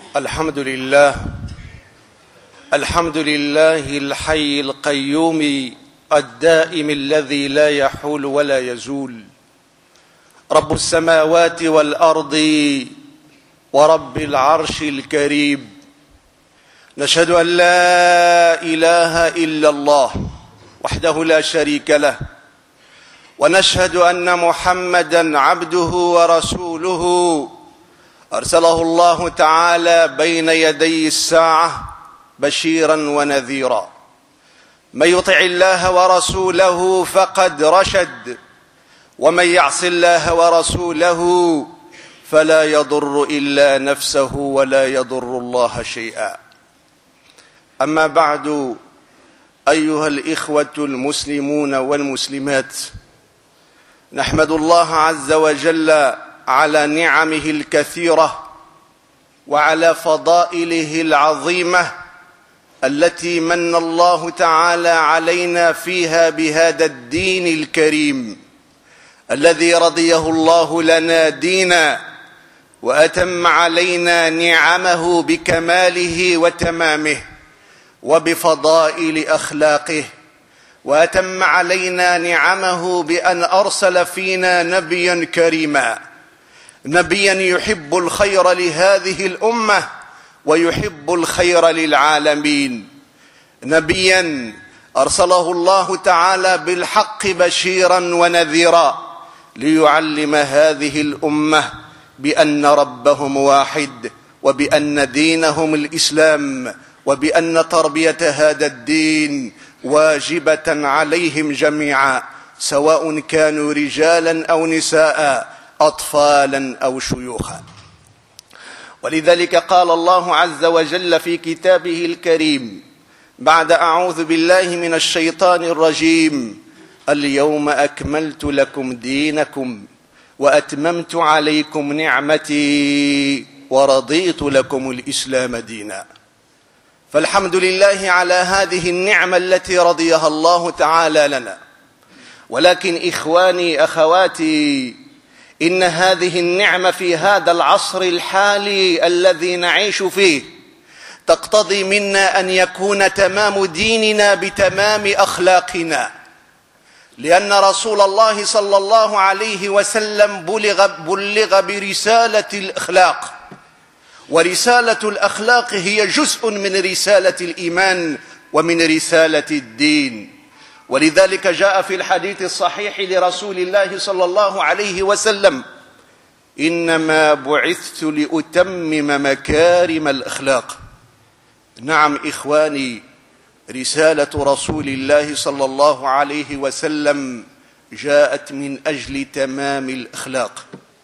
الحمد لله الحي القيوم الدائم الذي لا يحول ولا يزول، رب السماوات والأرض ورب العرش الكريم. نشهد أن لا إله إلا الله وحده لا شريك له، ونشهد أن محمدًا عبده ورسوله أرسله الله تعالى بين يدي الساعة بشيرا ونذيرا. من يطع الله ورسوله فقد رشد، ومن يعص الله ورسوله فلا يضر إلا نفسه ولا يضر الله شيئا. أما بعد، أيها الإخوة المسلمون والمسلمات، نحمد الله عز وجل على نعمه الكثيرة وعلى فضائله العظيمة التي من الله تعالى علينا فيها بهذا الدين الكريم الذي رضيه الله لنا دينا، وأتم علينا نعمه بكماله وتمامه وبفضائل أخلاقه، وأتم علينا نعمه بأن أرسل فينا نبيا كريما، نبيا يحب الخير لهذه الأمة ويحب الخير للعالمين، نبيا أرسله الله تعالى بالحق بشيرا ونذيرا ليعلم هذه الأمة بأن ربهم واحد، وبأن دينهم الإسلام، وبأن تربية هذا الدين واجبة عليهم جميعا، سواء كانوا رجالا أو نساء، أطفالا أو شيوخا. ولذلك قال الله عز وجل في كتابه الكريم بعد أعوذ بالله من الشيطان الرجيم: اليوم أكملت لكم دينكم وأتممت عليكم نعمتي ورضيت لكم الإسلام دينا. فالحمد لله على هذه النعمة التي رضيها الله تعالى لنا. ولكن إخواني أخواتي، إن هذه النعمة في هذا العصر الحالي الذي نعيش فيه تقتضي منا أن يكون تمام ديننا بتمام أخلاقنا، لأن رسول الله صلى الله عليه وسلم بلغ برسالة الأخلاق، ورسالة الأخلاق هي جزء من رسالة الإيمان ومن رسالة الدين. ولذلك جاء في الحديث الصحيح لرسول الله صلى الله عليه وسلم: إنما بعثت لأتمم مكارم الأخلاق. نعم إخواني، رسالة رسول الله صلى الله عليه وسلم جاءت من أجل تمام الأخلاق.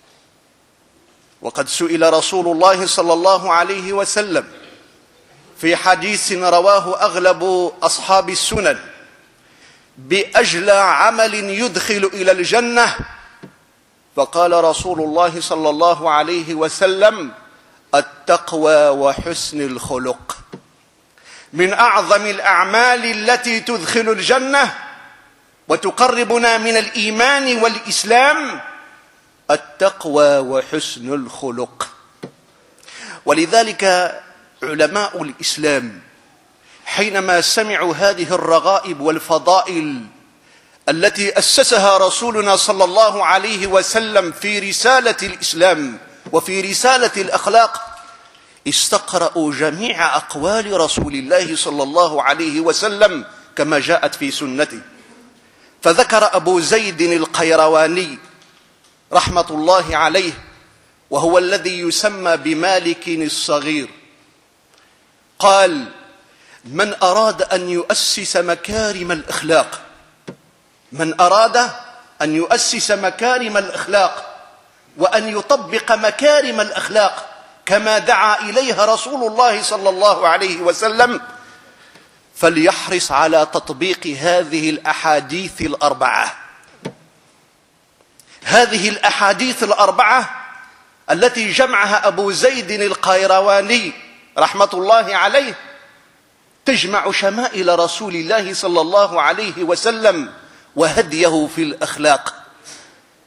وقد سئل رسول الله صلى الله عليه وسلم في حديث رواه أغلب أصحاب السنن بأجلى عمل يدخل إلى الجنة، فقال رسول الله صلى الله عليه وسلم: التقوى وحسن الخلق. من أعظم الأعمال التي تدخل الجنة وتقربنا من الإيمان والإسلام التقوى وحسن الخلق. ولذلك علماء الإسلام حينما سمعوا هذه الرغائب والفضائل التي أسسها رسولنا صلى الله عليه وسلم في رسالة الإسلام وفي رسالة الأخلاق، استقرأوا جميع أقوال رسول الله صلى الله عليه وسلم كما جاءت في سنته. فذكر أبو زيد القيرواني رحمة الله عليه، وهو الذي يسمى بمالك الصغير، قال: من أراد أن يؤسس مكارم الأخلاق، من أراد أن يؤسس مكارم الأخلاق وأن يطبق مكارم الأخلاق كما دعا إليها رسول الله صلى الله عليه وسلم، فليحرص على تطبيق هذه الأحاديث الأربعة. هذه الأحاديث الأربعة التي جمعها أبو زيد القيرواني رحمة الله عليه تجمع شمائل رسول الله صلى الله عليه وسلم وهديه في الأخلاق.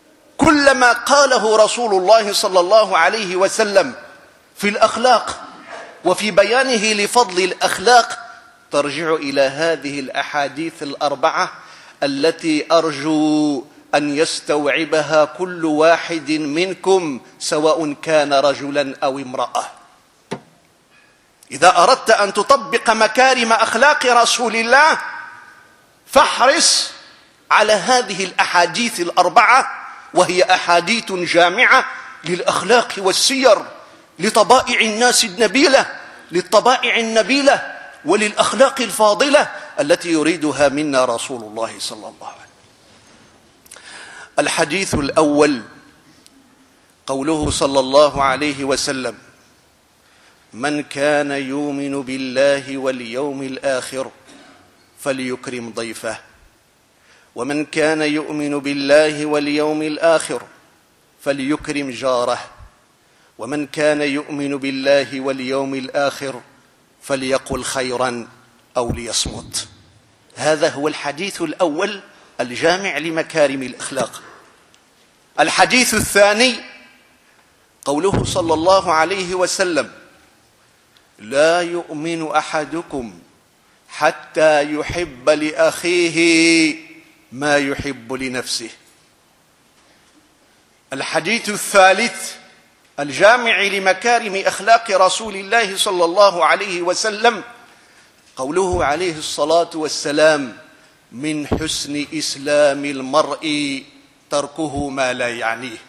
كل ما قاله رسول الله صلى الله عليه وسلم في الأخلاق وفي بيانه لفضل الأخلاق ترجع إلى هذه الأحاديث الأربعة التي أرجو أن يستوعبها كل واحد منكم سواء كان رجلا أو امرأة. إذا أردت أن تطبق مكارم أخلاق رسول الله فاحرص على هذه الأحاديث الأربعة، وهي أحاديث جامعة للأخلاق والسير، لطبائع الناس النبيلة، للطبائع النبيلة وللأخلاق الفاضلة التي يريدها منا رسول الله صلى الله عليه وسلم. الحديث الأول قوله صلى الله عليه وسلم: من كان يؤمن بالله واليوم الآخر فليكرم ضيفه، ومن كان يؤمن بالله واليوم الآخر فليكرم جاره، ومن كان يؤمن بالله واليوم الآخر فليقل خيرا أو ليصمت. هذا هو الحديث الأول الجامع لمكارم الأخلاق. الحديث الثاني قوله صلى الله عليه وسلم: لا يؤمن أحدكم حتى يحب لأخيه ما يحب لنفسه. الحديث الثالث الجامع لمكارم أخلاق رسول الله صلى الله عليه وسلم قوله عليه الصلاة والسلام: من حسن إسلام المرء تركه ما لا يعنيه.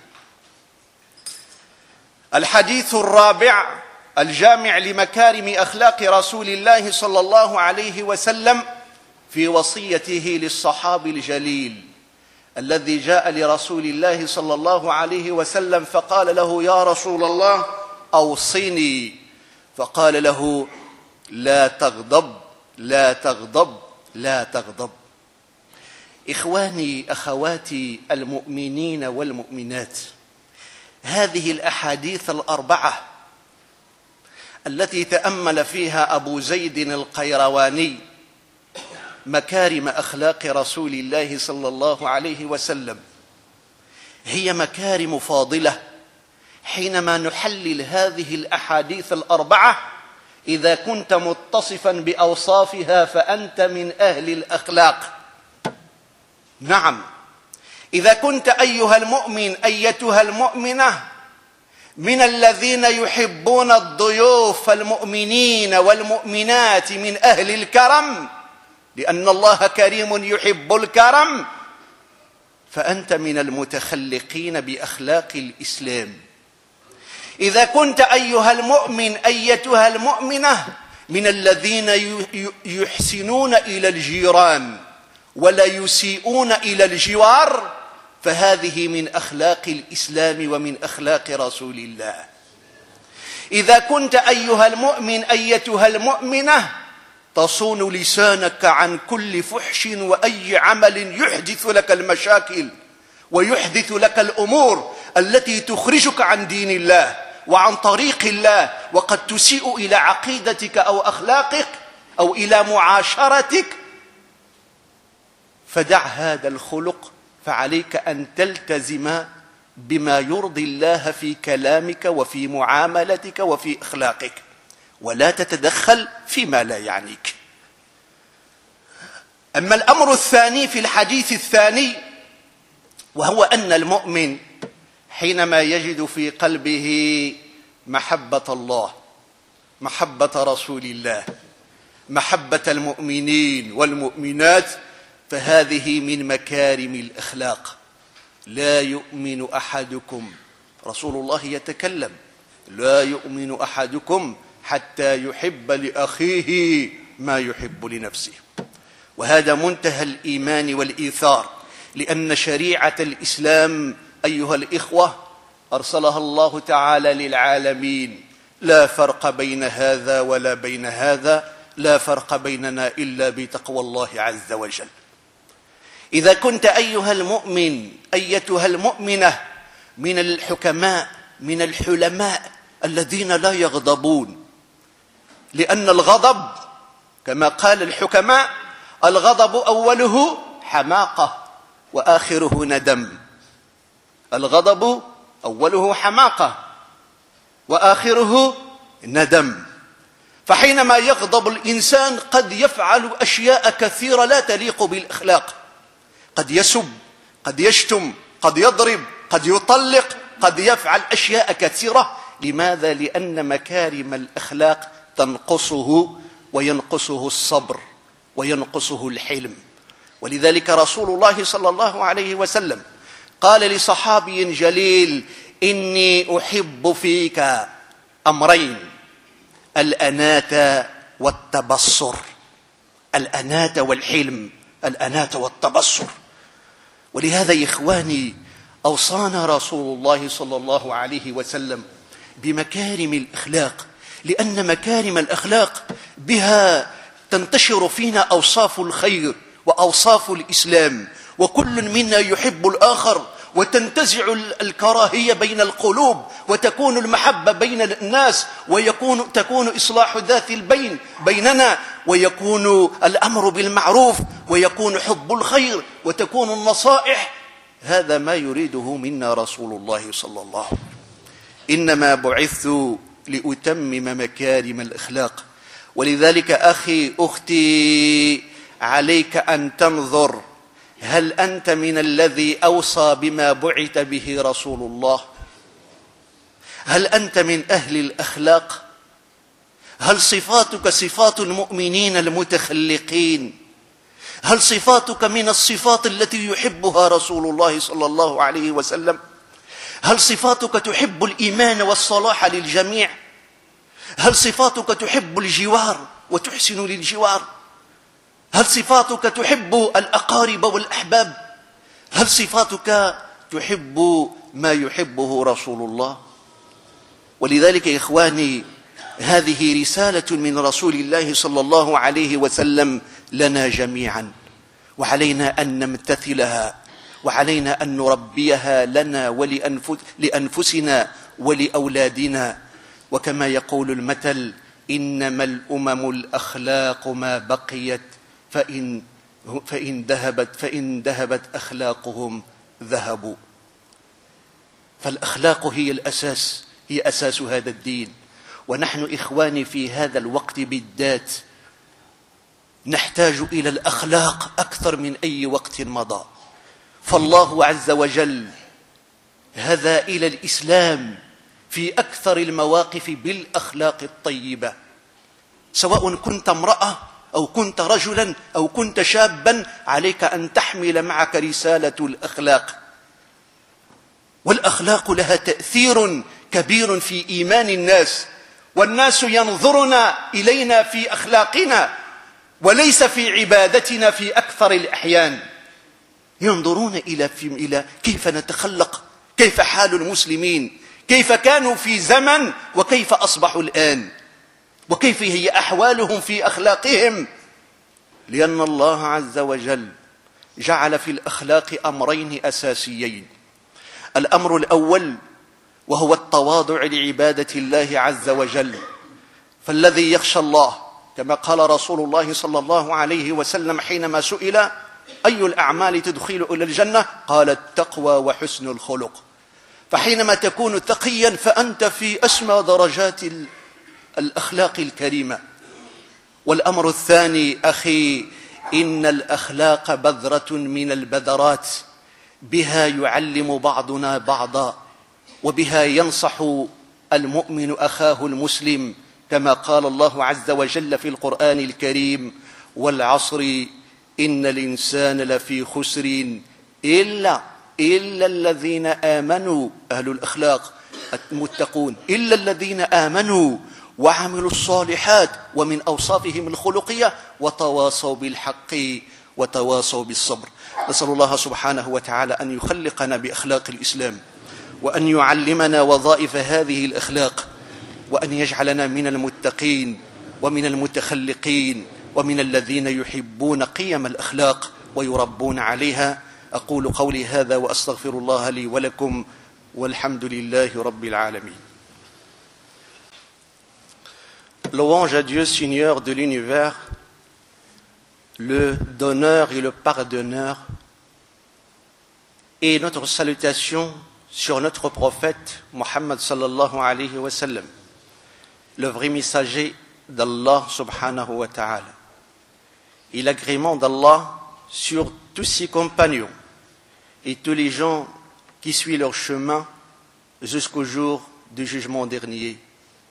الحديث الرابع الجامع لمكارم أخلاق رسول الله صلى الله عليه وسلم في وصيته للصحابي الجليل الذي جاء لرسول الله صلى الله عليه وسلم فقال له: يا رسول الله أوصني. فقال له: لا تغضب لا تغضب لا تغضب. إخواني أخواتي المؤمنين والمؤمنات، هذه الأحاديث الأربعة التي تأمل فيها أبو زيد القيرواني مكارم أخلاق رسول الله صلى الله عليه وسلم هي مكارم فاضلة. حينما نحلل هذه الأحاديث الأربعة، إذا كنت متصفا بأوصافها فأنت من أهل الأخلاق. نعم، إذا كنت أيها المؤمن أيتها المؤمنة من الذين يحبون الضيوف المؤمنين والمؤمنات من أهل الكرم، لأن الله كريم يحب الكرم، فأنت من المتخلقين بأخلاق الإسلام. إذا كنت أيها المؤمن أيتها المؤمنة من الذين يحسنون إلى الجيران ولا يسيئون إلى الجوار، فهذه من أخلاق الإسلام ومن أخلاق رسول الله. إذا كنت أيها المؤمن أيتها المؤمنة تصون لسانك عن كل فحش وأي عمل يحدث لك المشاكل ويحدث لك الأمور التي تخرجك عن دين الله وعن طريق الله، وقد تسيء إلى عقيدتك أو أخلاقك أو إلى معاشرتك، فدع هذا الخلق، فعليك أن تلتزم بما يرضي الله في كلامك وفي معاملتك وفي أخلاقك، ولا تتدخل فيما لا يعنيك. أما الأمر الثاني في الحديث الثاني، وهو أن المؤمن حينما يجد في قلبه محبة الله، محبة رسول الله، محبة المؤمنين والمؤمنات، فهذه من مكارم الأخلاق. لا يؤمن أحدكم، رسول الله يتكلم: لا يؤمن أحدكم حتى يحب لأخيه ما يحب لنفسه. وهذا منتهى الإيمان والإيثار، لأن شريعة الإسلام أيها الإخوة أرسلها الله تعالى للعالمين، لا فرق بين هذا ولا بين هذا، لا فرق بيننا إلا بتقوى الله عز وجل. إذا كنت أيها المؤمن أيتها المؤمنة من الحكماء من الحلماء الذين لا يغضبون، لأن الغضب كما قال الحكماء: الغضب أوله حماقة وآخره ندم. الغضب أوله حماقة وآخره ندم. فحينما يغضب الإنسان قد يفعل أشياء كثيرة لا تليق بالأخلاق، قد يسب، قد يشتم، قد يضرب، قد يطلق، قد يفعل أشياء كثيرة. لماذا؟ لأن مكارم الأخلاق تنقصه، وينقصه الصبر، وينقصه الحلم. ولذلك رسول الله صلى الله عليه وسلم قال لصحابي جليل: إني أحب فيك أمرين، الأناة والتبصر. الأناة والحلم، الأناة والتبصر. ولهذا يا إخواني أوصانا رسول الله صلى الله عليه وسلم بمكارم الأخلاق، لأن مكارم الأخلاق بها تنتشر فينا أوصاف الخير وأوصاف الإسلام، وكل منا يحب الآخر، وتنتزع الكراهية بين القلوب، وتكون المحبة بين الناس، تكون إصلاح ذات البين بيننا، ويكون الأمر بالمعروف، ويكون حب الخير، وتكون النصائح. هذا ما يريده منا رسول الله صلى الله عليه وسلم. إنما بعثت لأتمم مكارم الأخلاق. ولذلك أخي أختي عليك أن تنظر، هل أنت من الذي أوصى بما بعث به رسول الله؟ هل أنت من أهل الأخلاق؟ هل صفاتك صفات المؤمنين المتخلقين؟ هل صفاتك من الصفات التي يحبها رسول الله صلى الله عليه وسلم؟ هل صفاتك تحب الإيمان والصلاح للجميع؟ هل صفاتك تحب الجوار وتحسن للجوار؟ هل صفاتك تحب الأقارب والأحباب؟ هل صفاتك تحب ما يحبه رسول الله؟ ولذلك يا إخواني هذه رسالة من رسول الله صلى الله عليه وسلم لنا جميعا، وعلينا أن نمتثلها، وعلينا أن نربيها لنا ولأنفسنا ولأولادنا. وكما يقول المثل: إنما الأمم الأخلاق ما بقيت، فإن ذهبت أخلاقهم ذهبوا. فالأخلاق هي الأساس، هي أساس هذا الدين. ونحن إخواني في هذا الوقت بالذات نحتاج إلى الأخلاق أكثر من أي وقت مضى. فالله عز وجل هدى إلى الإسلام في أكثر المواقف بالأخلاق الطيبة. سواء كنت امرأة أو كنت رجلا أو كنت شابا، عليك أن تحمل معك رسالة الأخلاق. والأخلاق لها تأثير كبير في إيمان الناس، والناس ينظرون إلينا في أخلاقنا وليس في عبادتنا في أكثر الأحيان. ينظرون إلى كيف نتخلق، كيف حال المسلمين، كيف كانوا في زمن وكيف أصبحوا الآن، وكيف هي أحوالهم في أخلاقهم. لأن الله عز وجل جعل في الأخلاق أمرين أساسيين. الأمر الأول وهو التواضع لعبادة الله عز وجل. فالذي يخشى الله، كما قال رسول الله صلى الله عليه وسلم حينما سئل: أي الأعمال تدخل إلى الجنة؟ قال: التقوى وحسن الخلق. فحينما تكون تقيا فأنت في أسمى درجات الأخلاق الكريمة. والأمر الثاني أخي، إن الأخلاق بذرة من البذرات، بها يعلم بعضنا بعضا، وبها ينصح المؤمن أخاه المسلم، كما قال الله عز وجل في القرآن الكريم: والعصر إن الإنسان لفي خسر إلا الذين آمنوا، أهل الأخلاق المتقون، إلا الذين آمنوا وعملوا الصالحات، ومن أوصافهم الخلقية: وتواصوا بالحق وتواصوا بالصبر. نسأل الله سبحانه وتعالى أن يخلقنا بأخلاق الإسلام، وأن يعلمنا وظائف هذه الأخلاق، وأن يجعلنا من المتقين ومن المتخلقين ومن الذين يحبون قيم الأخلاق ويربون عليها. أقول قولي هذا وأستغفر الله لي ولكم، والحمد لله رب العالمين. Louange à Dieu, Seigneur de l'univers, le donneur et le pardonneur, et notre salutation sur notre prophète Mohammed sallallahu alayhi wa sallam, le vrai messager d'Allah subhanahu wa ta'ala et l'agrément d'Allah sur tous ses compagnons et tous les gens qui suivent leur chemin jusqu'au jour du jugement dernier.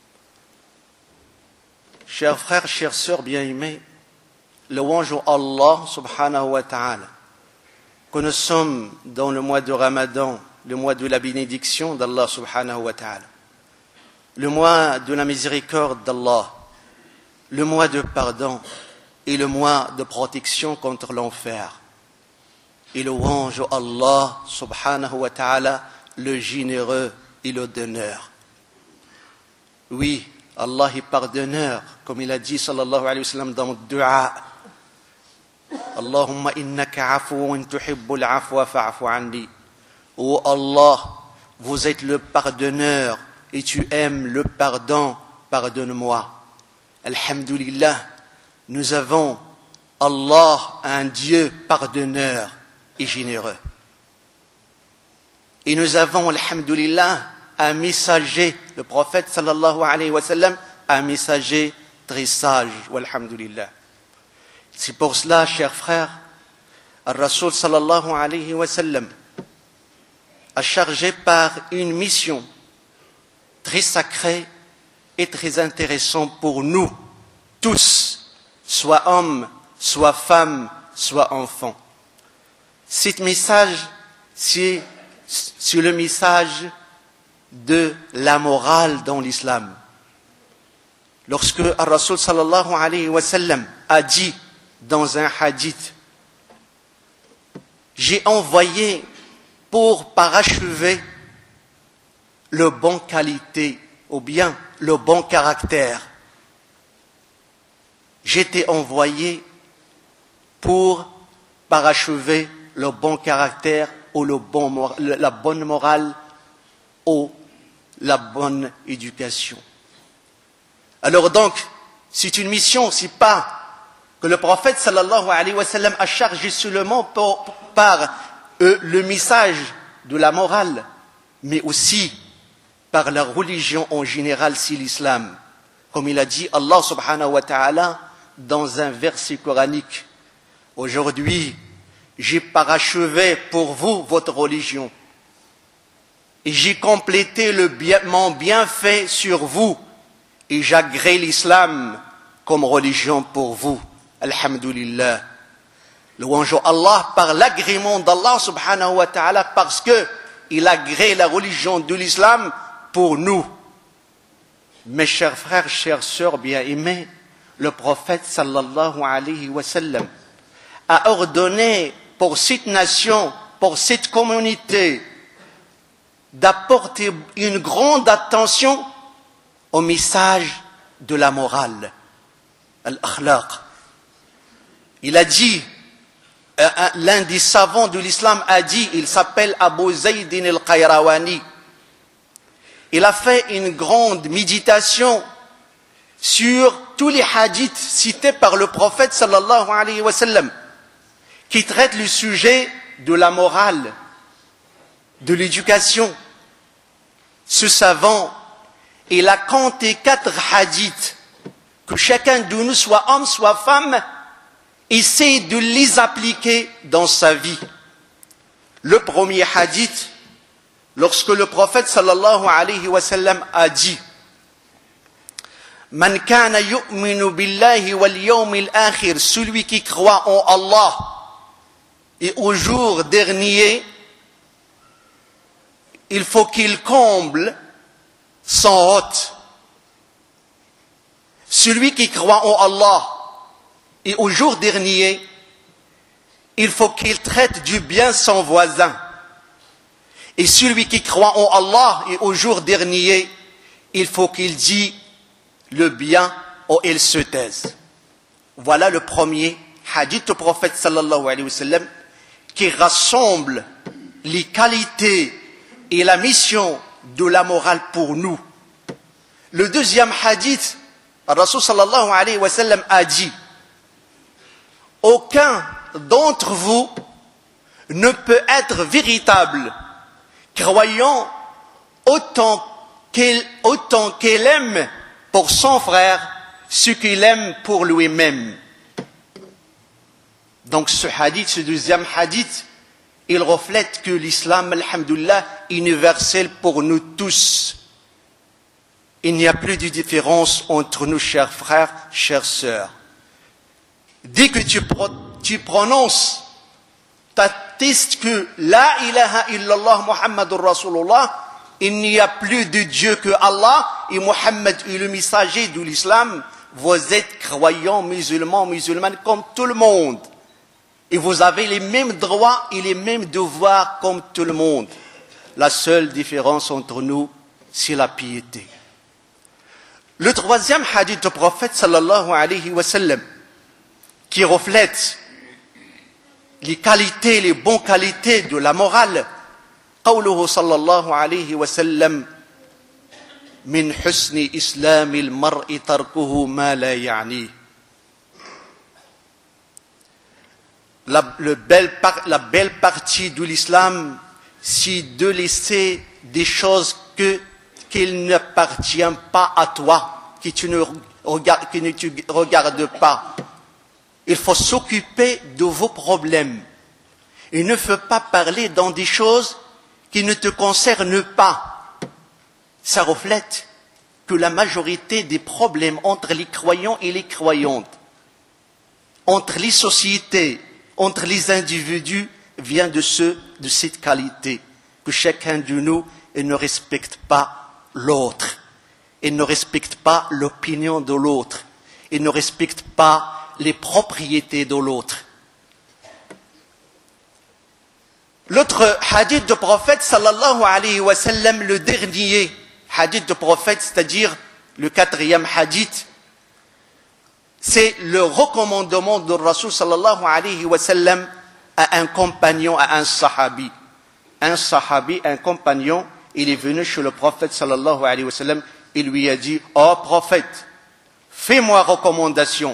Chers frères, chères sœurs bien-aimés, louange à Allah subhanahu wa ta'ala, que nous sommes dans le mois de Ramadan, le mois de la bénédiction d'Allah subhanahu wa ta'ala, le mois de la miséricorde d'Allah, le mois de pardon et le mois de protection contre l'enfer. Et louange à Allah subhanahu wa ta'ala, le généreux et le donneur. Oui, Allah est pardonneur, comme il a dit sallallahu alayhi wa sallam dans le dua. Allahumma innaka afuun tuhibbul afwa fa'fu anni. Oh Allah, vous êtes le pardonneur et tu aimes le pardon, pardonne-moi. Alhamdulillah, nous avons Allah, un Dieu pardonneur et généreux. Et nous avons, alhamdulillah, un messager, le prophète sallallahu alayhi wa sallam, un messager très sage, walhamdulillah. C'est pour cela, chers frères, Al-Rasoul sallallahu alayhi wa sallam a chargé par une mission très sacrée et très intéressante pour nous tous, soit hommes, soit femmes, soit enfants. Ce message, c'est le message de la morale dans l'islam. Lorsque Al-Rasoul sallallahu alayhi wa sallam a dit dans un hadith, j'ai envoyé pour parachever le bon qualité ou bien le bon caractère. J'étais envoyé pour parachever le bon caractère ou la bonne morale ou la bonne éducation. Alors donc, c'est une mission, c'est pas que le prophète sallallahu alayhi wa sallam a chargé seulement par le message de la morale, mais aussi par la religion en général, c'est l'islam. Comme il a dit Allah subhanahu wa ta'ala dans un verset coranique. Aujourd'hui, j'ai parachevé pour vous votre religion. Et j'ai complété mon bienfait sur vous. Et j'agrée l'islam comme religion pour vous. Alhamdulillah. Louange à Allah par l'agrément d'Allah subhanahu wa ta'ala parce que il agrée la religion de l'islam pour nous. Mes chers frères, chères sœurs bien-aimés, le prophète sallallahu alayhi wa sallam a ordonné pour cette nation, pour cette communauté, d'apporter une grande attention au message de la morale, al-akhlaq. Il a dit, l'un des savants de l'islam a dit, il s'appelle Abu Zaydin al-Qayrawani. Il a fait une grande méditation sur tous les hadiths cités par le prophète sallallahu alayhi wa sallam, qui traitent le sujet de la morale, de l'éducation. Ce savant, il a compté 4 hadiths que chacun de nous, soit homme, soit femme, essaie de les appliquer dans sa vie. Le premier hadith, lorsque le prophète sallallahu alayhi wa sallam a dit Man kana yu'minu billahi wal yawmil akhir, celui qui croit en Allah et au jour dernier, il faut qu'il comble son hôte. Celui qui croit en Allah et au jour dernier, il faut qu'il traite du bien son voisin. Et celui qui croit en Allah et au jour dernier, il faut qu'il dise le bien ou il se taise. Voilà le premier hadith du prophète sallallahu alayhi wa sallam qui rassemble les qualités et la mission de la morale pour nous. Le deuxième hadith, Rasul sallallahu alayhi wa sallam a dit aucun d'entre vous ne peut être véritable croyant autant qu'elle aime pour son frère ce qu'il aime pour lui-même. Donc ce hadith, ce deuxième hadith, il reflète que l'islam, alhamdoulilah, est universel pour nous tous. Il n'y a plus de différence entre nous, chers frères, chères sœurs. Dès que tu prononces, t'attestes que la ilaha illallah Muhammadur Rasulullah, il n'y a plus de Dieu que Allah et Muhammad est le messager de l'islam. Vous êtes croyants, musulmanes comme tout le monde. Et vous avez les mêmes droits et les mêmes devoirs comme tout le monde. La seule différence entre nous, c'est la piété. Le troisième hadith du prophète sallallahu alayhi wa sallam, qui reflète les qualités, les bonnes qualités de la morale. قوله صلى الله عليه وسلم من حسن إسلام المرء تركه ما لا يعنيه. La belle partie de l'islam, c'est de laisser des choses qu'il n'appartient pas à toi, que tu ne regardes pas. Il faut s'occuper de vos problèmes. Il ne faut pas parler dans des choses qui ne te concernent pas. Ça reflète que la majorité des problèmes entre les croyants et les croyantes, entre les sociétés, entre les individus, vient de cette qualité, que chacun de nous ne respecte pas l'autre, il ne respecte pas l'opinion de l'autre, il ne respecte pas les propriétés de l'autre. L'autre hadith du prophète sallallahu alayhi wa sallam, le dernier hadith du prophète, c'est-à-dire le quatrième hadith, c'est le recommandement de Rasul sallallahu alayhi wa sallam à un compagnon, à un sahabi. Un sahabi, un compagnon, il est venu chez le prophète sallallahu alayhi wa sallam, il lui a dit, « Oh prophète, fais-moi recommandation. »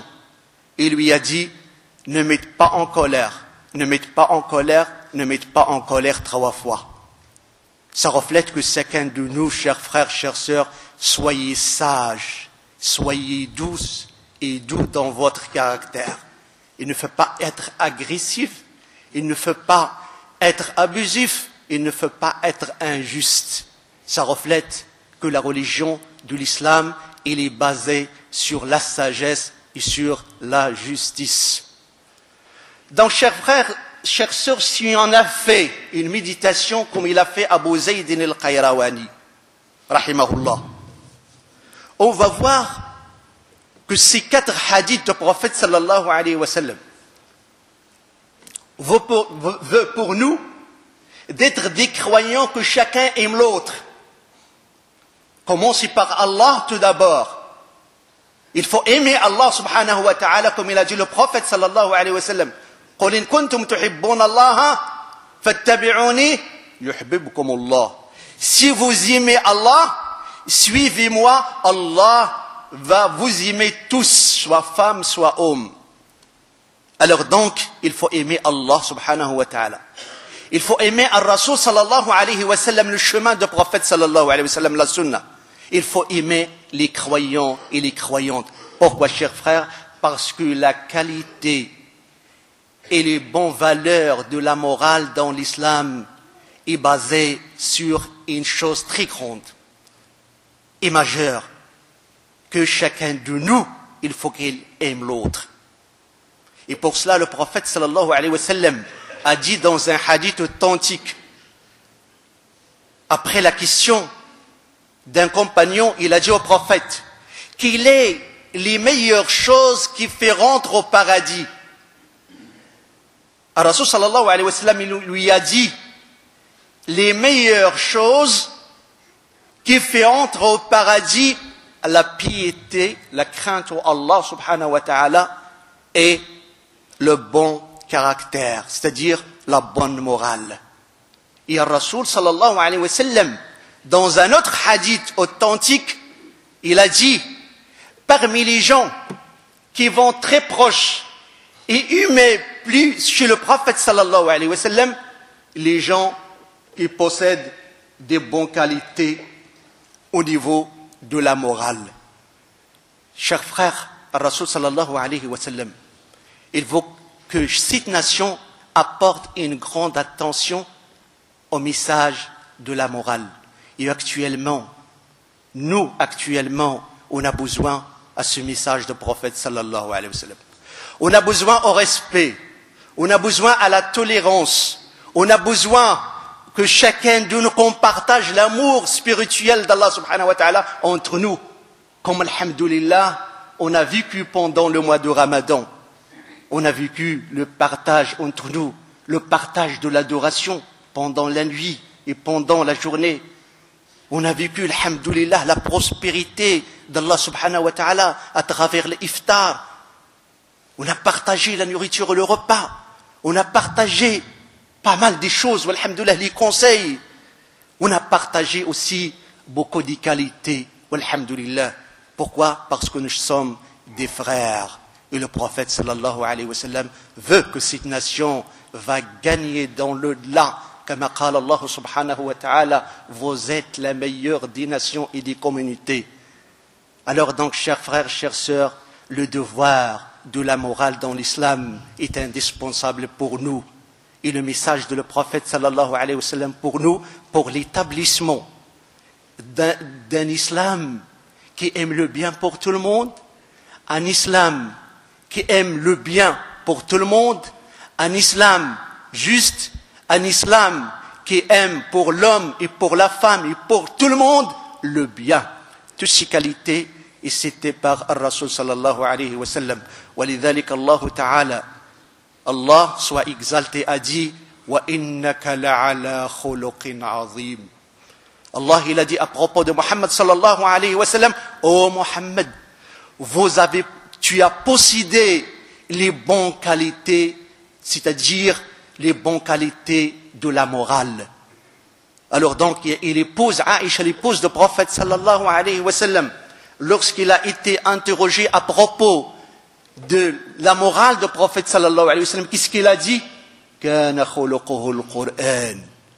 Il lui a dit, « Ne m'aide pas en colère, ne m'aide pas en colère, ne m'aide pas en colère 3 fois. » Ça reflète que chacun de nous, chers frères, chères sœurs, soyez sages, soyez douces et doux dans votre caractère. Il ne faut pas être agressif, il ne faut pas être abusif, il ne faut pas être injuste. Ça reflète que la religion de l'islam, elle est basée sur la sagesse et sur la justice. Donc, chers frères, chères sœurs, si on a fait une méditation comme il a fait Abu Zayd al-Qayrawani, rahimahullah, on va voir que ces 4 hadiths du prophète sallallahu alayhi wa sallam veut pour nous d'être des croyants que chacun aime l'autre. Commencez par Allah tout d'abord. Il faut aimer Allah subhanahu wa ta'ala comme il a dit le prophète sallallahu alayhi wa sallam. قل إن كنتم تحبون الله فاتبعوني يحببكم الله. Si vous aimez Allah, suivez-moi, Allah va vous aimer tous, soit femme, soit homme. Alors donc, il faut aimer Allah subhanahu wa ta'ala. Il faut aimer al-Rasul sallallahu alayhi wa sallam, le chemin du prophète sallallahu alayhi wa sallam, la sunna. Il faut aimer les croyants et les croyantes. Pourquoi, chers frères? Parce que la qualité et les bonnes valeurs de la morale dans l'islam est basée sur une chose très grande et majeure, que chacun de nous, il faut qu'il aime l'autre. Et pour cela, le prophète sallallahu alayhi wa sallam a dit dans un hadith authentique, après la question d'un compagnon, il a dit au prophète qu'il est les meilleures choses qui fait rentrer au paradis. Rasul sallallahu alayhi wa sallam lui a dit les meilleures choses qui fait entrer au paradis, la piété, la crainte au Allah subhanahu wa ta'ala et le bon caractère, c'est-à-dire la bonne morale. Et Rasul sallallahu alayhi wa sallam, dans un autre hadith authentique, il a dit, parmi les gens qui vont très proches et humer plus chez le prophète sallallahu alayhi wa sallam, les gens qui possèdent des bonnes qualités au niveau de la morale. Chers frères, Rasul sallallahu alayhi wa sallam, il faut que cette nation apporte une grande attention au message de la morale. Et actuellement, on a besoin à ce message du prophète sallallahu alayhi wa sallam. On a besoin au respect, on a besoin à la tolérance, on a besoin que chacun de nous partage l'amour spirituel d'Allah subhanahu wa ta'ala entre nous. Comme alhamdulillah, on a vécu pendant le mois de Ramadan, on a vécu le partage entre nous, le partage de l'adoration pendant la nuit et pendant la journée. On a vécu, alhamdulillah, la prospérité d'Allah subhanahu wa ta'ala à travers l'iftar. On a partagé la nourriture et le repas. On a partagé pas mal de choses, alhamdulillah, les conseils. On a partagé aussi beaucoup de qualités, alhamdulillah. Pourquoi? Parce que nous sommes des frères. Et le prophète sallallahu alayhi wa sallam veut que cette nation va gagner dans l'au-delà. Comme قال Allah subhanahu wa ta'ala, vous êtes la meilleure des nations et des communautés. Alors donc, chers frères, chères sœurs, le devoir de la morale dans l'islam est indispensable pour nous. Et le message de le prophète sallallahu alayhi wa sallam pour nous, pour l'établissement d'un islam qui aime le bien pour tout le monde, un islam qui aime le bien pour tout le monde, un islam juste, un islam qui aime pour l'homme et pour la femme et pour tout le monde le bien. Toutes ces qualités, et c'était par Ar-Rasul sallallahu alayhi wa sallam. وَلِذَلِكَ اللَّهُ ta'ala, Allah soit exalté a dit وَإِنَّكَ لَعَلَى خُلُقٍ عَظِيمٍ. Allah il a dit à propos de Muhammad sallallahu alayhi wa sallam, ô Muhammad, tu as possédé les bonnes qualités, c'est-à-dire les bonnes qualités de la morale. Alors donc, il épouse Aïcha, l'épouse du prophète sallallahu alayhi wa sallam, lorsqu'il a été interrogé à propos de la morale du prophète sallallahu alayhi wa sallam, qu'est-ce qu'il a dit? Kana khuluquhu al-Qur'an.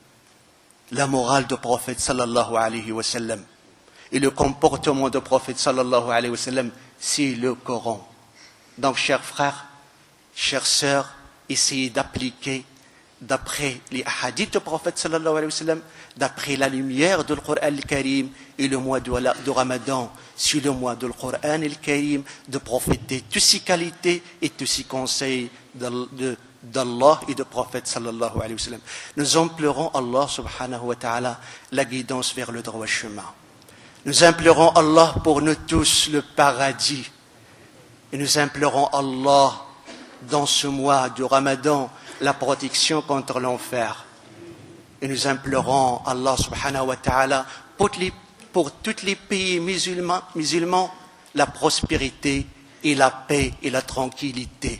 La morale du prophète sallallahu alayhi wa sallam et le comportement du prophète sallallahu alayhi wa sallam, c'est le Coran. Donc, chers frères, chères sœurs, essayez d'appliquer d'après les hadiths du prophète sallallahu alayhi wa sallam, d'après la lumière du Coran al-Karim et le mois de Ramadan, sur le mois du Coran al-Karim, de profiter de toutes ces qualités et tous ces conseils d'Allah et du prophète sallallahu alayhi wa sallam. Nous implorons Allah subhanahu wa ta'ala la guidance vers le droit chemin. Nous implorons Allah pour nous tous le paradis. Et nous implorons Allah dans ce mois du Ramadan la protection contre l'enfer. Et nous implorons Allah subhanahu wa ta'ala pour tous les pays musulmans la prospérité et la paix et la tranquillité.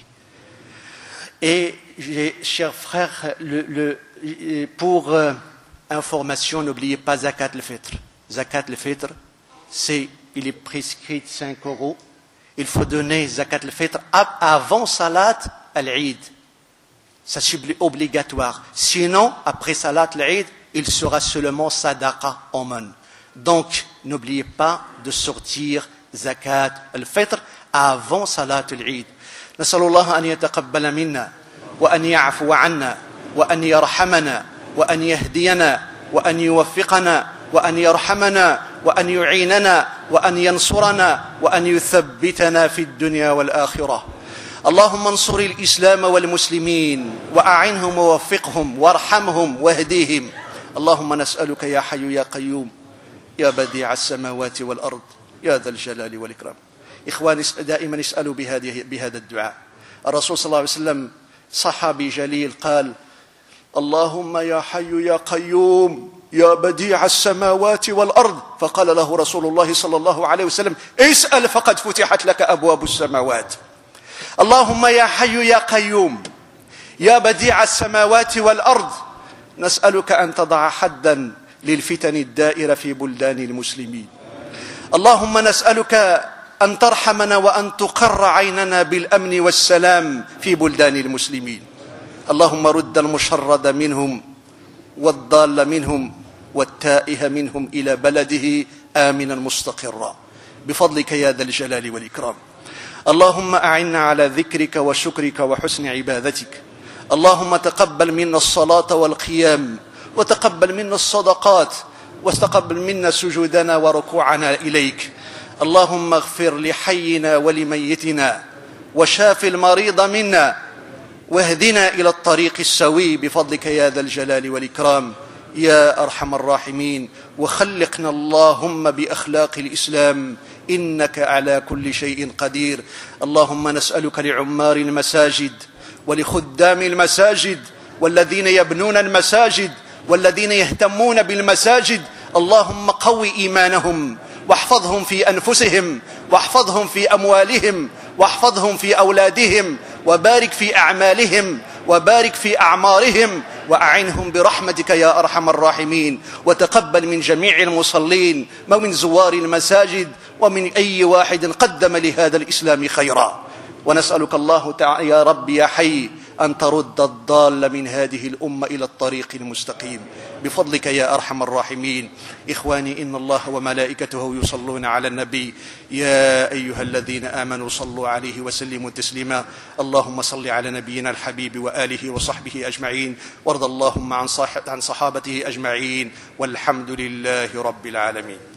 Et chers frères, pour information, n'oubliez pas Zakat al-Fitr. Zakat al-Fitr, il est prescrit 5 €. Il faut donner Zakat al-Fitr avant Salat al-Eid. Ça c'est obligatoire. Sinon, après Salat al-Eid, il sera seulement Sadaqa Oman. Donc, n'oubliez pas de sortir Zakat al-Fitr avant Salat al-Eid. نسأل الله أن يتقبل منا وأن يعفو عنا وأن يرحمنا وأن يهدينا وأن يوفقنا وأن يرحمنا وأن يعيننا وأن ينصرنا وأن يثبتنا في الدنيا والآخرة. اللهم انصر الإسلام والمسلمين وأعنهم ووفقهم وارحمهم واهديهم. اللهم نسألك يا حي يا قيوم يا بديع السماوات والأرض يا ذا الجلال والإكرام. إخواني دائما اسألوا بهذا الدعاء. الرسول صلى الله عليه وسلم صحابي جليل قال اللهم يا حي يا قيوم يا بديع السماوات والأرض، فقال له رسول الله صلى الله عليه وسلم اسأل فقد فتحت لك أبواب السماوات. اللهم يا حي يا قيوم يا بديع السماوات والأرض، نسألك أن تضع حدا للفتن الدائرة في بلدان المسلمين. اللهم نسألك أن ترحمنا وأن تقر عيننا بالأمن والسلام في بلدان المسلمين. اللهم رد المشرد منهم والضال منهم والتائه منهم إلى بلده آمنا مستقرا. بفضلك يا ذا الجلال والإكرام. اللهم أعنا على ذكرك وشكرك وحسن عبادتك. اللهم تقبل منا الصلاة والقيام، وتقبل منا الصدقات، واستقبل منا سجودنا وركوعنا إليك. اللهم اغفر لحينا ولميتنا، وشاف المريض منا، واهدنا إلى الطريق السوي بفضلك يا ذا الجلال والإكرام يا أرحم الراحمين. وخلقنا اللهم بأخلاق الإسلام، إنك على كل شيء قدير. اللهم نسألك لعمار المساجد ولخدام المساجد والذين يبنون المساجد والذين يهتمون بالمساجد، اللهم قوي إيمانهم، واحفظهم في أنفسهم، واحفظهم في أموالهم، واحفظهم في أولادهم، وبارك في أعمالهم، وبارك في أعمارهم، وأعنهم برحمتك يا أرحم الراحمين. وتقبل من جميع المصلين ومن زوار المساجد ومن أي واحد قدم لهذا الإسلام خيرا. ونسألك الله تعالى يا رب يا حي أن ترد الضال من هذه الأمة إلى الطريق المستقيم بفضلك يا أرحم الراحمين. إخواني، إن الله وملائكته يصلون على النبي يا أيها الذين آمنوا صلوا عليه وسلموا تسليما. اللهم صل على نبينا الحبيب وآله وصحبه أجمعين، وارض اللهم عن صحابته أجمعين، والحمد لله رب العالمين.